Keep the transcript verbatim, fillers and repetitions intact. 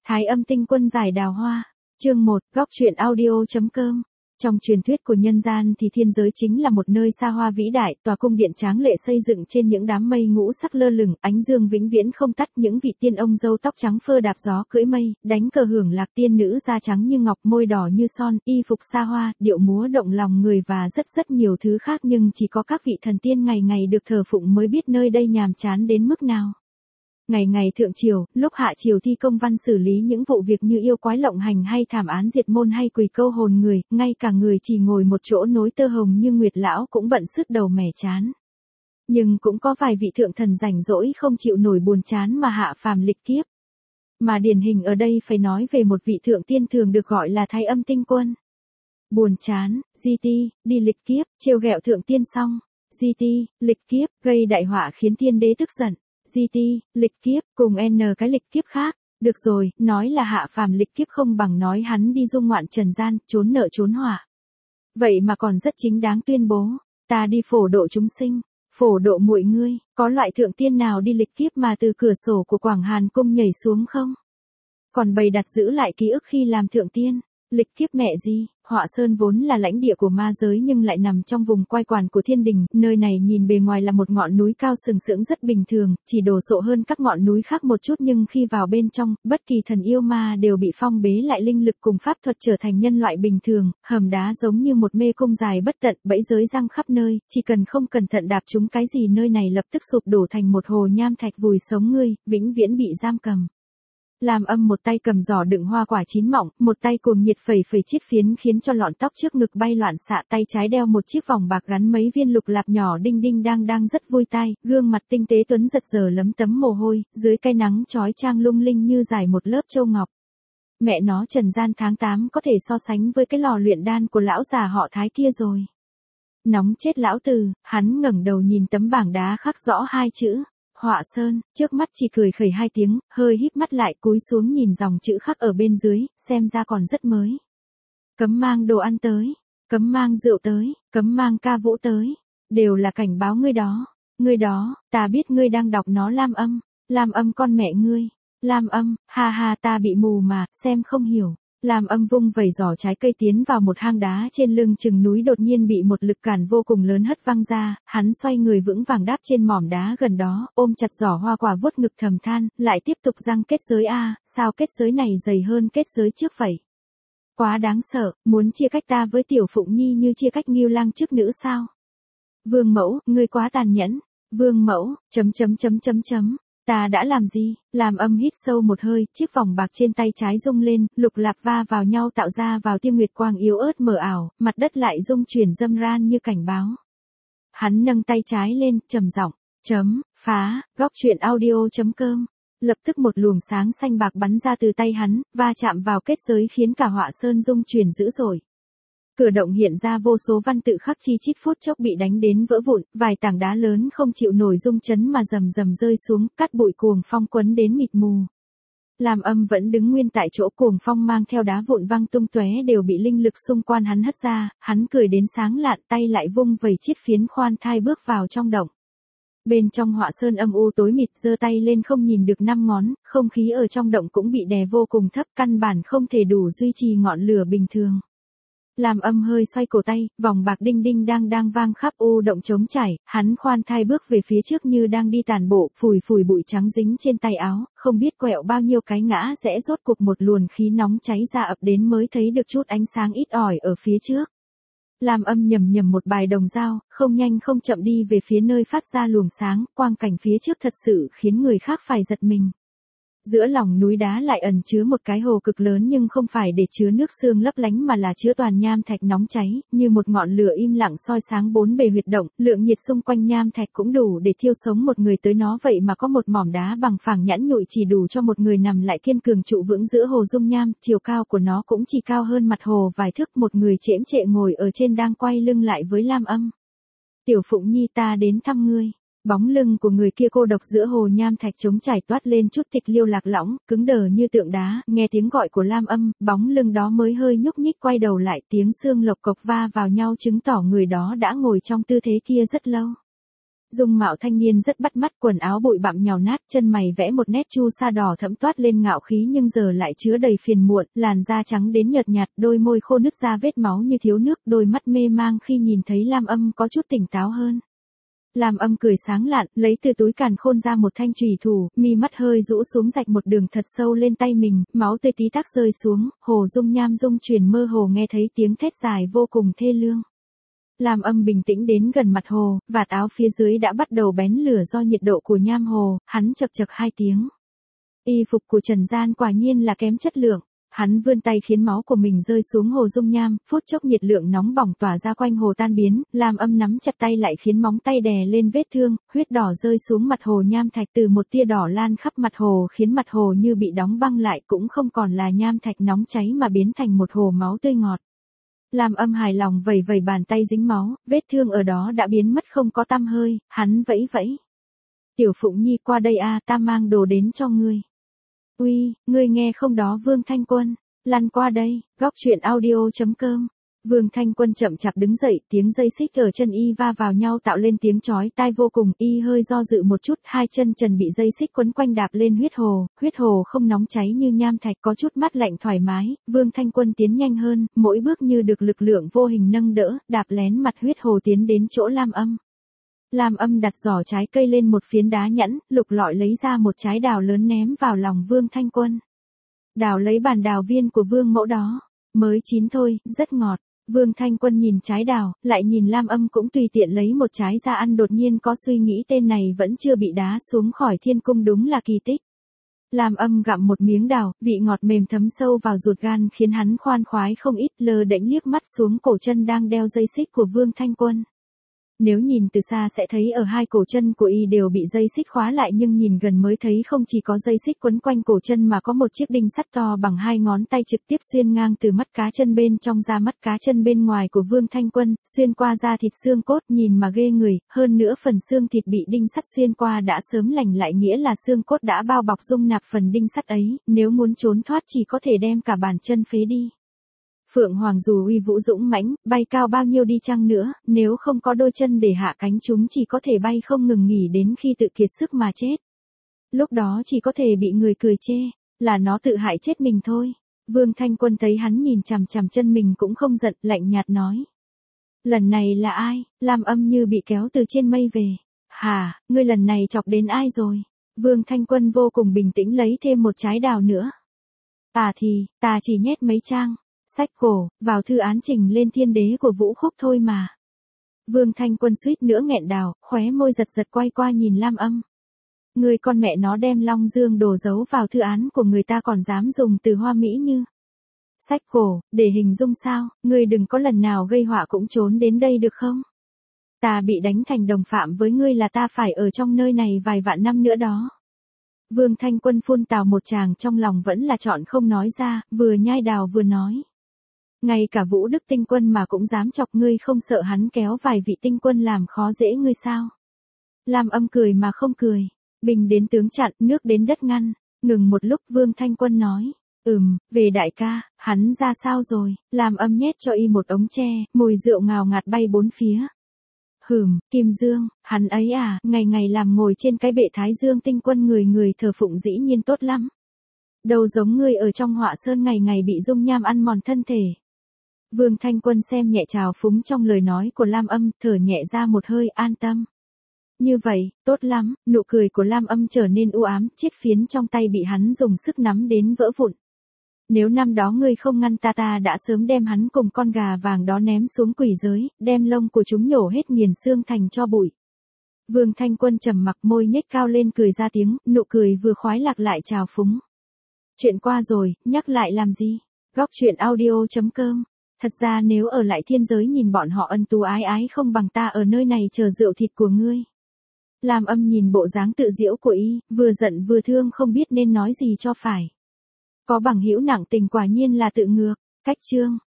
Thái Âm Tinh Quân giải đào hoa. Chương một, góc truyện audio.com. Trong truyền thuyết của nhân gian thì thiên giới chính là một nơi xa hoa vĩ đại, tòa cung điện tráng lệ xây dựng trên những đám mây ngũ sắc lơ lửng, ánh dương vĩnh viễn không tắt, những vị tiên ông râu tóc trắng phơ đạp gió cưỡi mây, đánh cờ hưởng lạc, tiên nữ da trắng như ngọc, môi đỏ như son, y phục xa hoa, điệu múa động lòng người và rất rất nhiều thứ khác, nhưng chỉ có các vị thần tiên ngày ngày được thờ phụng mới biết nơi đây nhàm chán đến mức nào. Ngày ngày thượng triều, lúc hạ triều thi công văn xử lý những vụ việc như yêu quái lộng hành hay thảm án diệt môn hay quỳ câu hồn người, ngay cả người chỉ ngồi một chỗ nối tơ hồng như Nguyệt lão cũng bận sứt đầu mẻ chán. Nhưng cũng có vài vị thượng thần rảnh rỗi không chịu nổi buồn chán mà hạ phàm lịch kiếp. Mà điển hình ở đây phải nói về một vị thượng tiên thường được gọi là Thái Âm Tinh Quân. Buồn chán, di ti, đi lịch kiếp, trêu ghẹo thượng tiên xong, di ti, lịch kiếp, gây đại họa khiến tiên đế tức giận. Di ti, lịch kiếp, cùng n cái lịch kiếp khác. Được rồi, nói là hạ phàm lịch kiếp không bằng nói hắn đi dung ngoạn trần gian, trốn nợ trốn họa. Vậy mà còn rất chính đáng tuyên bố, ta đi phổ độ chúng sinh, phổ độ muội ngươi. Có loại thượng tiên nào đi lịch kiếp mà từ cửa sổ của Quảng Hàn Cung nhảy xuống không? Còn bày đặt giữ lại ký ức khi làm thượng tiên. Lịch kiếp mẹ gì, Họa Sơn vốn là lãnh địa của ma giới nhưng lại nằm trong vùng quai quản của thiên đình, nơi này nhìn bề ngoài là một ngọn núi cao sừng sững rất bình thường, chỉ đồ sộ hơn các ngọn núi khác một chút, nhưng khi vào bên trong, bất kỳ thần yêu ma đều bị phong bế lại linh lực cùng pháp thuật trở thành nhân loại bình thường, hầm đá giống như một mê cung dài bất tận, bẫy giới răng khắp nơi, chỉ cần không cẩn thận đạp trúng cái gì nơi này lập tức sụp đổ thành một hồ nham thạch vùi sống ngươi, vĩnh viễn bị giam cầm. Lam Âm một tay cầm giỏ đựng hoa quả chín mọng, một tay cuồng nhiệt phẩy phẩy chiết phiến khiến cho lọn tóc trước ngực bay loạn xạ, tay trái đeo một chiếc vòng bạc gắn mấy viên lục lạp nhỏ đinh đinh đang đang rất vui tai, gương mặt tinh tế tuấn giật giờ lấm tấm mồ hôi, dưới cái nắng chói chang lung linh như dài một lớp châu ngọc. Mẹ nó, trần gian tháng tám có thể so sánh với cái lò luyện đan của lão già họ Thái kia rồi. Nóng chết lão tử, hắn ngẩng đầu nhìn tấm bảng đá khắc rõ hai chữ Họa Sơn, trước mắt chỉ cười khẩy hai tiếng, hơi híp mắt lại cúi xuống nhìn dòng chữ khắc ở bên dưới, xem ra còn rất mới. Cấm mang đồ ăn tới, cấm mang rượu tới, cấm mang ca vũ tới, đều là cảnh báo ngươi đó, ngươi đó, ta biết ngươi đang đọc nó. Lam Âm, Lam Âm con mẹ ngươi, Lam Âm, ha ha ta bị mù mà, xem không hiểu. Lam Âm vung vẩy giỏ trái cây tiến vào một hang đá trên lưng chừng núi, đột nhiên bị một lực cản vô cùng lớn hất văng ra, hắn xoay người vững vàng đáp trên mỏm đá gần đó, ôm chặt giỏ hoa quả vuốt ngực thầm than, lại tiếp tục răng kết giới a, sao kết giới này dày hơn kết giới trước vậy? Quá đáng sợ, muốn chia cách ta với Tiểu Phụng Nhi như chia cách Ngưu Lang trước nữ sao? Vương mẫu, ngươi quá tàn nhẫn. Vương mẫu, chấm chấm chấm chấm chấm. Ta đã làm gì? Lam Âm hít sâu một hơi, chiếc vòng bạc trên tay trái rung lên, lục lạp va vào nhau tạo ra vào tia nguyệt quang yếu ớt mờ ảo, mặt đất lại rung chuyển râm ran như cảnh báo. Hắn nâng tay trái lên, trầm giọng, chấm, phá, góc truyện audio.com. Lập tức một luồng sáng xanh bạc bắn ra từ tay hắn, va chạm vào kết giới khiến cả Họa Sơn rung chuyển dữ dội. Cửa động hiện ra vô số văn tự khắc chi chít, phút chốc bị đánh đến vỡ vụn, vài tảng đá lớn không chịu nổi rung chấn mà rầm rầm rơi xuống, cát bụi cuồng phong quấn đến mịt mù. Lam Âm vẫn đứng nguyên tại chỗ, cuồng phong mang theo đá vụn văng tung tóe đều bị linh lực xung quanh hắn hất ra, hắn cười đến sáng lạn, tay lại vung vẩy chiết phiến khoan thai bước vào trong động. Bên trong Họa Sơn âm u tối mịt, giơ tay lên không nhìn được năm ngón, không khí ở trong động cũng bị đè vô cùng thấp, căn bản không thể đủ duy trì ngọn lửa bình thường. Lam Âm hơi xoay cổ tay, vòng bạc đinh đinh đang đang vang khắp u động trống trải, hắn khoan thai bước về phía trước như đang đi tàn bộ, phủi phủi bụi trắng dính trên tay áo, không biết quẹo bao nhiêu cái ngã rẽ, rốt cuộc một luồng khí nóng cháy ra ập đến mới thấy được chút ánh sáng ít ỏi ở phía trước. Lam Âm nhầm nhầm một bài đồng dao, không nhanh không chậm đi về phía nơi phát ra luồng sáng, quang cảnh phía trước thật sự khiến người khác phải giật mình. Giữa lòng núi đá lại ẩn chứa một cái hồ cực lớn, nhưng không phải để chứa nước sương lấp lánh mà là chứa toàn nham thạch nóng cháy, như một ngọn lửa im lặng soi sáng bốn bề huyệt động, lượng nhiệt xung quanh nham thạch cũng đủ để thiêu sống một người tới nó, vậy mà có một mỏm đá bằng phẳng nhẵn nhụi chỉ đủ cho một người nằm lại kiên cường trụ vững giữa hồ dung nham, chiều cao của nó cũng chỉ cao hơn mặt hồ vài thước, một người chễm chệ ngồi ở trên đang quay lưng lại với Lam Âm. Tiểu Phụng Nhi, ta đến thăm ngươi. Bóng lưng của người kia cô độc giữa hồ nham thạch trống trải toát lên chút tịch liêu lạc lõng, cứng đờ như tượng đá, nghe tiếng gọi của Lam Âm, bóng lưng đó mới hơi nhúc nhích quay đầu lại, tiếng xương lộc cộc va vào nhau chứng tỏ người đó đã ngồi trong tư thế kia rất lâu. Dung mạo thanh niên rất bắt mắt, quần áo bụi bặm nhàu nát, chân mày vẽ một nét chu sa đỏ thẫm toát lên ngạo khí nhưng giờ lại chứa đầy phiền muộn, làn da trắng đến nhợt nhạt, đôi môi khô nứt ra vết máu như thiếu nước, đôi mắt mê mang khi nhìn thấy Lam Âm có chút tỉnh táo hơn. Lam Âm cười sáng lạn, lấy từ túi càn khôn ra một thanh chùy thủ, mi mắt hơi rũ xuống rạch một đường thật sâu lên tay mình, máu tươi tí tắc rơi xuống, Hồ Dung Nham dung truyền mơ hồ nghe thấy tiếng thét dài vô cùng thê lương. Lam Âm bình tĩnh đến gần mặt hồ, vạt áo phía dưới đã bắt đầu bén lửa do nhiệt độ của nham hồ, hắn chậc chậc hai tiếng. Y phục của Trần Gian quả nhiên là kém chất lượng. Hắn vươn tay khiến máu của mình rơi xuống Hồ Dung Nham, phút chốc nhiệt lượng nóng bỏng tỏa ra quanh hồ tan biến, Lam Âm nắm chặt tay lại khiến móng tay đè lên vết thương, huyết đỏ rơi xuống mặt hồ nham thạch, từ một tia đỏ lan khắp mặt hồ khiến mặt hồ như bị đóng băng lại, cũng không còn là nham thạch nóng cháy mà biến thành một hồ máu tươi ngọt. Lam Âm hài lòng vẩy vẩy bàn tay dính máu, vết thương ở đó đã biến mất không có tăm hơi, hắn vẫy vẫy. Tiểu Phụng Nhi qua đây a, ta mang đồ đến cho ngươi. Uy, ngươi nghe không đó Vương Thanh Quân, lăn qua đây, góc truyện audio chấm com. Vương Thanh Quân chậm chạp đứng dậy, tiếng dây xích ở chân y va vào nhau tạo lên tiếng chói tai vô cùng, y hơi do dự một chút, hai chân trần bị dây xích quấn quanh đạp lên huyết hồ, huyết hồ không nóng cháy như nham thạch, có chút mát lạnh thoải mái, Vương Thanh Quân tiến nhanh hơn, mỗi bước như được lực lượng vô hình nâng đỡ, đạp lén mặt huyết hồ tiến đến chỗ Lam Âm. Lam Âm đặt giỏ trái cây lên một phiến đá nhẵn, lục lọi lấy ra một trái đào lớn ném vào lòng Vương Thanh Quân. Đào lấy bàn đào viên của Vương mẫu đó, mới chín thôi, rất ngọt. Vương Thanh Quân nhìn trái đào, lại nhìn Lam Âm cũng tùy tiện lấy một trái ra ăn, đột nhiên có suy nghĩ tên này vẫn chưa bị đá xuống khỏi thiên cung đúng là kỳ tích. Lam Âm gặm một miếng đào, vị ngọt mềm thấm sâu vào ruột gan khiến hắn khoan khoái không ít, lơ đễnh liếc mắt xuống cổ chân đang đeo dây xích của Vương Thanh Quân. Nếu nhìn từ xa sẽ thấy ở hai cổ chân của y đều bị dây xích khóa lại, nhưng nhìn gần mới thấy không chỉ có dây xích quấn quanh cổ chân mà có một chiếc đinh sắt to bằng hai ngón tay trực tiếp xuyên ngang từ mắt cá chân bên trong ra mắt cá chân bên ngoài của Vương Thanh Quân, xuyên qua da thịt xương cốt, nhìn mà ghê người, hơn nữa phần xương thịt bị đinh sắt xuyên qua đã sớm lành lại, nghĩa là xương cốt đã bao bọc dung nạp phần đinh sắt ấy, nếu muốn trốn thoát chỉ có thể đem cả bàn chân phế đi. Phượng Hoàng dù uy vũ dũng mãnh, bay cao bao nhiêu đi chăng nữa, nếu không có đôi chân để hạ cánh chúng chỉ có thể bay không ngừng nghỉ đến khi tự kiệt sức mà chết. Lúc đó chỉ có thể bị người cười chê, là nó tự hại chết mình thôi. Vương Thanh Quân thấy hắn nhìn chằm chằm chân mình cũng không giận, lạnh nhạt nói. Lần này là ai? Lam Âm như bị kéo từ trên mây về. Hà, ngươi lần này chọc đến ai rồi? Vương Thanh Quân vô cùng bình tĩnh lấy thêm một trái đào nữa. À thì, ta chỉ nhét mấy trang. Sách cổ, vào thư án trình lên thiên đế của Vũ Khúc thôi mà. Vương Thanh Quân suýt nữa nghẹn đào, khóe môi giật giật quay qua nhìn Lam Âm. Người con mẹ nó đem Long Dương đồ giấu vào thư án của người ta còn dám dùng từ hoa mỹ như. Sách cổ, để hình dung sao, ngươi đừng có lần nào gây họa cũng trốn đến đây được không? Ta bị đánh thành đồng phạm với ngươi là ta phải ở trong nơi này vài vạn năm nữa đó. Vương Thanh Quân phun tào một tràng, trong lòng vẫn là chọn không nói ra, vừa nhai đào vừa nói. Ngay cả Vũ Đức Tinh Quân mà cũng dám chọc ngươi, không sợ hắn kéo vài vị tinh quân làm khó dễ ngươi sao? Lam Âm cười mà không cười. Bình đến tướng chặn, nước đến đất ngăn. Ngừng một lúc Vương Thanh Quân nói. Ừm, về đại ca, hắn ra sao rồi? Lam Âm nhét cho y một ống tre, mùi rượu ngào ngạt bay bốn phía. Hừm, Kim Dương, hắn ấy à, ngày ngày làm ngồi trên cái bệ Thái Dương Tinh Quân người người thờ phụng dĩ nhiên tốt lắm. Đâu giống ngươi ở trong họa sơn ngày ngày bị dung nham ăn mòn thân thể. Vương Thanh Quân xem nhẹ trào phúng trong lời nói của Lam Âm, thở nhẹ ra một hơi, an tâm. Như vậy, tốt lắm, nụ cười của Lam Âm trở nên u ám, chiếc phiến trong tay bị hắn dùng sức nắm đến vỡ vụn. Nếu năm đó ngươi không ngăn ta ta đã sớm đem hắn cùng con gà vàng đó ném xuống quỷ giới, đem lông của chúng nhổ hết nghiền xương thành cho bụi. Vương Thanh Quân trầm mặc, môi nhếch cao lên cười ra tiếng, nụ cười vừa khoái lạc lại trào phúng. Chuyện qua rồi, nhắc lại làm gì? Góc truyện audio chấm com. Thật ra nếu ở lại thiên giới nhìn bọn họ ân tú ái ái không bằng ta ở nơi này chờ rượu thịt của ngươi. Lam Âm nhìn bộ dáng tự giễu của y, vừa giận vừa thương không biết nên nói gì cho phải. Có bằng hữu nặng tình quả nhiên là tự ngược. Cách chương.